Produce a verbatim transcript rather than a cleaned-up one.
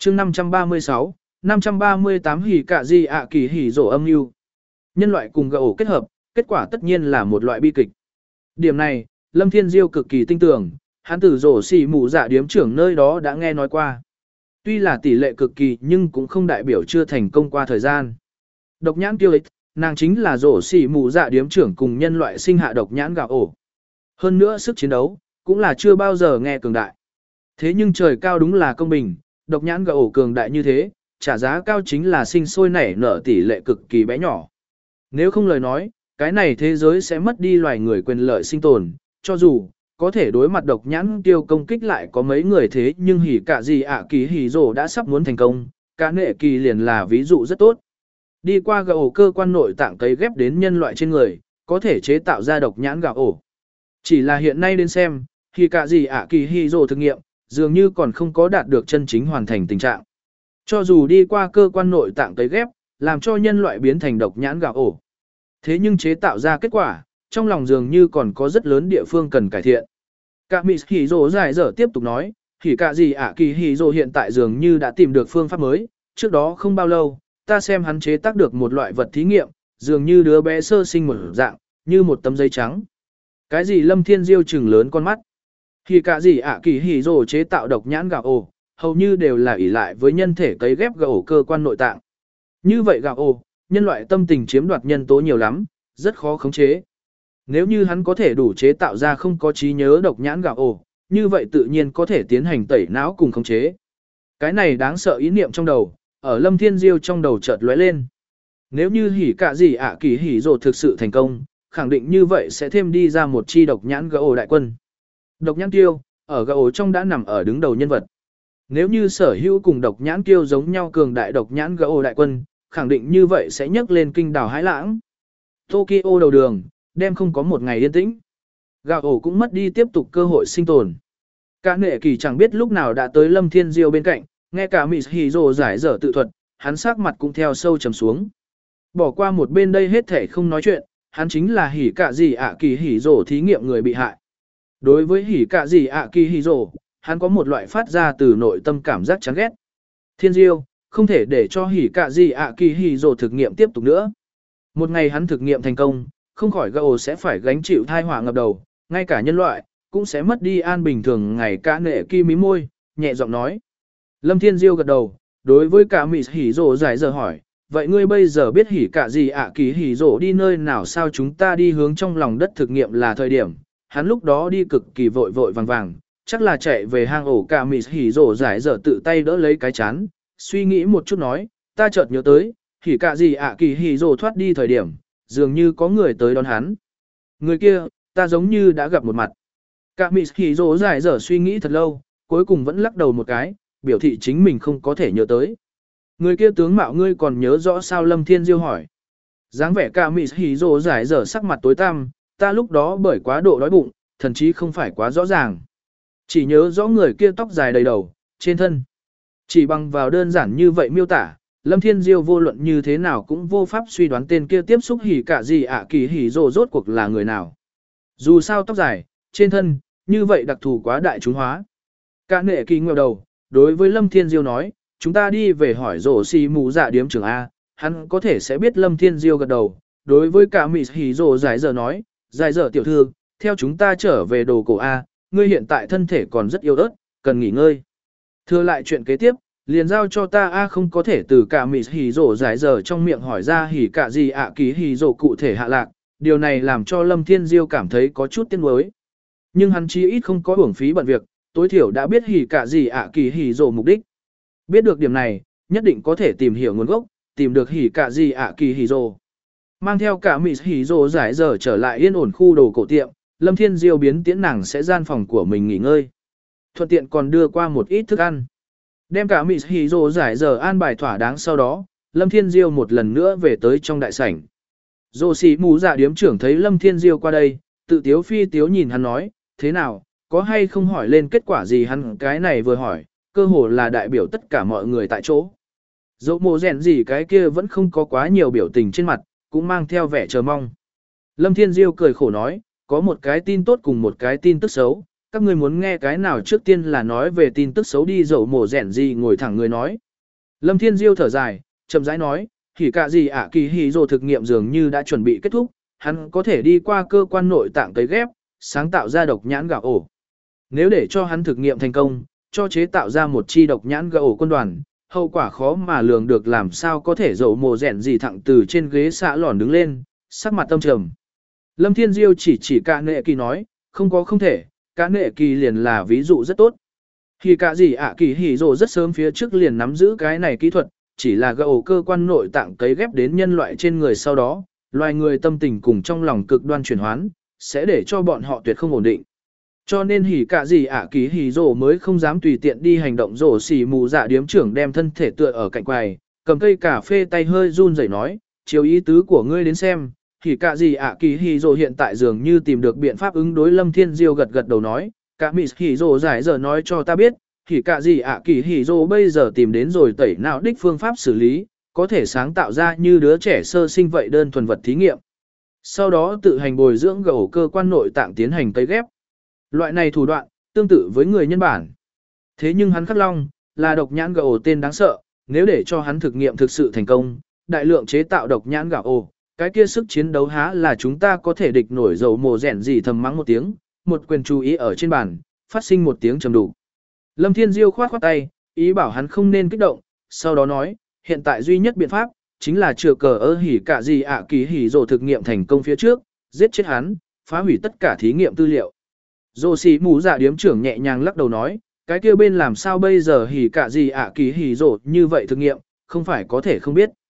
chương năm trăm ba mươi sáu, năm trăm ba mươi tám hỉ cả gì ạ kỳ hỉ rổ âm mưu. Nhân loại cùng gà ổ kết hợp, kết quả tất nhiên là một loại bi kịch. Điểm này, Lâm Thiên Diêu cực kỳ tin tưởng, hắn từ rổ xì mù dạ điếm trưởng nơi đó đã nghe nói qua. Tuy là tỷ lệ cực kỳ nhưng cũng không đại biểu chưa thành công qua thời gian. Độc nhãn kiêu ích, nàng chính là rổ xì mù dạ điếm trưởng cùng nhân loại sinh hạ độc nhãn gà ổ. Hơn nữa sức chiến đấu, cũng là chưa bao giờ nghe cường đại. Thế nhưng trời cao đúng là công bình, độc nhãn gà ổ cường đại như thế, trả giá cao chính là sinh sôi nảy nở tỷ lệ cực kỳ bé nhỏ. Nếu không lời nói, cái này thế giới sẽ mất đi loài người quyền lợi sinh tồn, cho dù có thể đối mặt độc nhãn tiêu công kích lại có mấy người thế nhưng hỉ cả gì ạ kỳ hỉ rồ đã sắp muốn thành công, cả nệ kỳ liền là ví dụ rất tốt. Đi qua gà ổ cơ quan nội tạng cấy ghép đến nhân loại trên người, có thể chế tạo ra độc nhãn gà ổ. Chỉ là hiện nay đến xem, hỉ cả gì ạ kỳ hỉ rồ thực nghiệm, dường như còn không có đạt được chân chính hoàn thành tình trạng. Cho dù đi qua cơ quan nội tạng cấy ghép, làm cho nhân loại biến thành độc nhãn gà ổ. Thế nhưng chế tạo ra kết quả, trong lòng dường như còn có rất lớn địa phương cần cải thiện. Cả Mỹ Hỉ Dồ giải dở tiếp tục nói, hỉ cả gì ạ kỳ hỉ Dồ hiện tại dường như đã tìm được phương pháp mới, trước đó không bao lâu, ta xem hắn chế tác được một loại vật thí nghiệm, dường như đứa bé sơ sinh một dạng, như một tấm giấy trắng. Cái gì Lâm Thiên Diêu trừng lớn con mắt. Hỉ cả gì ạ kỳ hỉ Dồ chế tạo độc nhãn gà ổ, hầu như đều là ỷ lại với nhân thể cấy ghép gà ổ cơ quan nội tạng. Như vậy gà ổ, nhân loại tâm tình chiếm đoạt nhân tố nhiều lắm, rất khó khống chế. Nếu như hắn có thể đủ chế tạo ra không có trí nhớ độc nhãn gà ổ, như vậy tự nhiên có thể tiến hành tẩy não cùng khống chế. Cái này đáng sợ ý niệm trong đầu, ở Lâm Thiên Diêu trong đầu chợt lóe lên. Nếu như hỉ cả gì ạ kỳ hỉ rồ thực sự thành công, khẳng định như vậy sẽ thêm đi ra một chi độc nhãn gà ổ đại quân. Độc nhãn tiêu, ở gà ổ trong đã nằm ở đứng đầu nhân vật. Nếu như sở hữu cùng độc nhãn kiêu giống nhau cường đại độc nhãn gà ổ đại quân, khẳng định như vậy sẽ nhấc lên kinh đảo hãi lãng. Tokyo đầu đường, đem không có một ngày yên tĩnh. Gà ổ cũng mất đi tiếp tục cơ hội sinh tồn. Cả nệ kỳ chẳng biết lúc nào đã tới Lâm Thiên Diêu bên cạnh, nghe cả Mỹ Hỉ Dồ giải dở tự thuật, hắn sắc mặt cũng theo sâu trầm xuống. Bỏ qua một bên đây hết thể không nói chuyện, hắn chính là hỉ cả gì ạ kỳ hỉ Dồ thí nghiệm người bị hại. Đối với hỉ cả gì ạ kỳ hỉ Dồ, hắn có một loại phát ra từ nội tâm cảm giác chán ghét. Thiên Diêu, không thể để cho hỉ cả gì ạ kỳ hỉ Dồ thực nghiệm tiếp tục nữa. Một ngày hắn thực nghiệm thành công, không khỏi gà ổ sẽ phải gánh chịu thai họa ngập đầu, ngay cả nhân loại, cũng sẽ mất đi an bình thường ngày cả nệ kỳ mí môi, nhẹ giọng nói. Lâm Thiên Diêu gật đầu, đối với cả Mỹ Hỉ Dồ giải giờ hỏi, vậy ngươi bây giờ biết hỉ cả gì ạ kỳ hỉ Dồ đi nơi nào sao chúng ta đi hướng trong lòng đất thực nghiệm là thời điểm, hắn lúc đó đi cực kỳ vội vội vàng vàng, chắc là chạy về hang ổ cả Mỹ Hỉ Dồ giải giờ tự tay đỡ lấy cái chán, suy nghĩ một chút nói, ta chợt nhớ tới, hỉ cả gì ạ kỳ hỉ Dồ thoát đi thời điểm, dường như có người tới đón hắn. Người kia, ta giống như đã gặp một mặt. Cả Mỹ Hỉ Dồ giải dở suy nghĩ thật lâu, cuối cùng vẫn lắc đầu một cái, biểu thị chính mình không có thể nhớ tới. Người kia tướng mạo ngươi còn nhớ rõ sao? Lâm Thiên Diêu hỏi. Dáng vẻ Cả Mỹ Hỉ Dồ giải dở sắc mặt tối tăm, ta lúc đó bởi quá độ đói bụng, thần chí không phải quá rõ ràng. Chỉ nhớ rõ người kia tóc dài đầy đầu, trên thân. Chỉ bằng vào đơn giản như vậy miêu tả, Lâm Thiên Diêu vô luận như thế nào cũng vô pháp suy đoán tên kia tiếp xúc hỉ cả gì ạ kỳ hỉ Dồ rốt cuộc là người nào. Dù sao tóc dài, trên thân, như vậy đặc thù quá đại chúng hóa. Cả nệ kỳ ngẩng đầu, đối với Lâm Thiên Diêu nói, chúng ta đi về hỏi rổ xì mù dạ điếm trưởng A, hắn có thể sẽ biết. Lâm Thiên Diêu gật đầu, đối với cả Mỹ Hỉ Dồ giải dở nói, giải dở tiểu thư, theo chúng ta trở về đồ cổ A, ngươi hiện tại thân thể còn rất yếu ớt, cần nghỉ ngơi. Thưa lại chuyện kế tiếp, liền giao cho ta A. Không có thể từ cả Mỹ Hỉ Dồ giải dở trong miệng hỏi ra hỉ cả gì ạ kỳ hỉ Dồ cụ thể hạ lạc, điều này làm cho Lâm Thiên Diêu cảm thấy có chút tiếc nuối. Nhưng hắn chí ít không có uổng phí bận việc, tối thiểu đã biết hỉ cả gì ạ kỳ hỉ Dồ mục đích. Biết được điểm này, nhất định có thể tìm hiểu nguồn gốc, tìm được hỉ cả gì ạ kỳ hỉ Dồ. Mang theo cả Mỹ Hỉ Dồ giải dở trở lại yên ổn khu đồ cổ tiệm, Lâm Thiên Diêu biến tiễn nàng sẽ gian phòng của mình nghỉ ngơi. Thuận tiện còn đưa qua một ít thức ăn. Đem cả Mỹ Hỉ Dồ giải dở an bài thỏa đáng sau đó, Lâm Thiên Diêu một lần nữa về tới trong đại sảnh. Dô xì mù dạ điếm trưởng thấy Lâm Thiên Diêu qua đây, tự tiếu phi tiếu nhìn hắn nói, thế nào, có hay không hỏi lên kết quả gì? Hắn cái này vừa hỏi, cơ hồ là đại biểu tất cả mọi người tại chỗ. Dẫu mồ rèn gì cái kia vẫn không có quá nhiều biểu tình trên mặt, cũng mang theo vẻ chờ mong. Lâm Thiên Diêu cười khổ nói, có một cái tin tốt cùng một cái tin tức xấu, Các ngươi muốn nghe cái nào trước tiên là nói về tin tức xấu đi dậu mổ rẻn gì ngồi thẳng người nói. Lâm Thiên Diêu thở dài, chậm rãi nói, thì cả gì ạ kỳ hỉ rồ thực nghiệm dường như đã chuẩn bị kết thúc, hắn có thể đi qua cơ quan nội tạng cấy ghép, sáng tạo ra độc nhãn gạo ổ. Nếu để cho hắn thực nghiệm thành công, cho chế tạo ra một chi độc nhãn gạo ổ quân đoàn, hậu quả khó mà lường được, làm sao có thể dậu mồ rẻn gì thẳng từ trên ghế xạ lòn đứng lên, sắc mặt tâm trầm. Lâm Thiên Diêu chỉ chỉ cả nệ kỳ nói, không có không thể, cả nệ kỳ liền là ví dụ rất tốt. Khi cả gì ạ kỳ hỉ rồ rất sớm phía trước liền nắm giữ cái này kỹ thuật, chỉ là gạo ổ cơ quan nội tạng cấy ghép đến nhân loại trên người sau đó, loài người tâm tình cùng trong lòng cực đoan chuyển hoán, sẽ để cho bọn họ tuyệt không ổn định. Cho nên hỉ cả gì ạ kỳ hỉ rồ mới không dám tùy tiện đi hành động, rồ xỉ mù dạ điếm trưởng đem thân thể tựa ở cạnh quầy, cầm cây cà phê tay hơi run rẩy nói, chiếu ý tứ của ngươi đến xem, hỉ cả gì ạ kỳ hỉ rồ hiện tại dường như tìm được biện pháp ứng đối. Lâm Thiên Diêu gật gật đầu nói, cả mị hỉ rồ giải giờ nói cho ta biết, hỉ cả gì ạ kỳ hỉ rồ bây giờ tìm đến rồi tẩy não đích phương pháp xử lý, có thể sáng tạo ra như đứa trẻ sơ sinh vậy đơn thuần vật thí nghiệm. Sau đó tự hành bồi dưỡng gầu cơ quan nội tạng tiến hành cấy ghép. Loại này thủ đoạn, tương tự với người nhân bản. Thế nhưng hắn khắc long, là độc nhãn gạo tên đáng sợ, nếu để cho hắn thực nghiệm thực sự thành công, đại lượng chế tạo độc nhãn gạo ồ, cái kia sức chiến đấu há là chúng ta có thể địch nổi. Dầu mồ rẻn gì thầm mắng một tiếng, một quyền chú ý ở trên bàn, phát sinh một tiếng trầm đủ. Lâm Thiên Diêu khoát khoát tay, ý bảo hắn không nên kích động, sau đó nói, hiện tại duy nhất biện pháp, chính là chừa cờ ơ hỉ cả gì ạ kỳ hỉ rồ thực nghiệm thành công phía trước, giết chết hắn, phá hủy tất cả thí nghiệm tư liệu. Rồ xỉ mù dạ điếm trưởng nhẹ nhàng lắc đầu nói, cái kia bên làm sao bây giờ hỉ cả gì ạ kỳ hỉ rồ như vậy thực nghiệm, không phải có thể không biết.